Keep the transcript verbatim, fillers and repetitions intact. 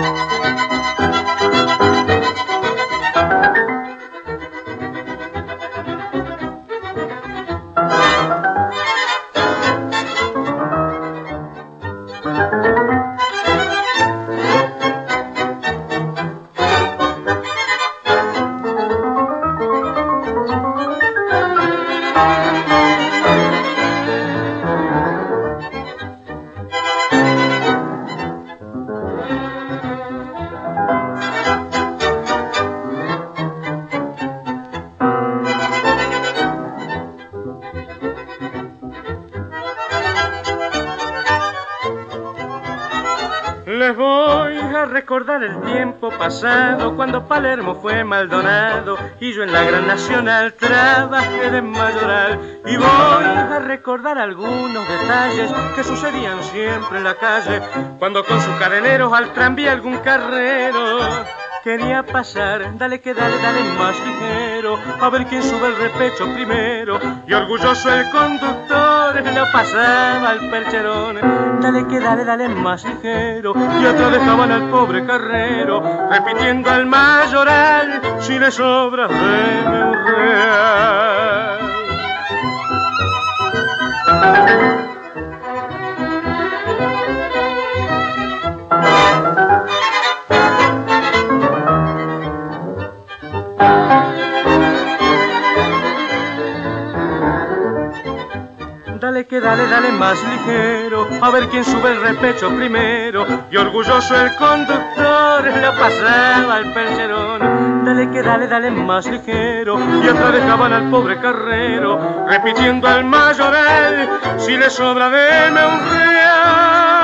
Les voy a recordar el tiempo pasado cuando Palermo fue Maldonado y yo en la Gran Nacional trabajé de mayoral. Y voy a recordar algunos detalles que sucedían siempre en la calle cuando con sus cadeneros al tranvía algún carrero quería pasar. Dale que dale, dale más ligero, a ver quién sube el repecho primero. Y orgulloso el conductor lo pasaba al percherón. Dale que dale, dale más ligero, y otro dejaban al pobre carrero repitiendo al mayoral: si le sobra, deme un real. Dale que dale, dale más ligero, a ver quién sube el repecho primero. Y orgulloso el conductor lo pasaba al percherón. Dale que dale, dale más ligero, y otra dejaban al pobre carrero repitiendo al mayoral: si le sobra, deme un real.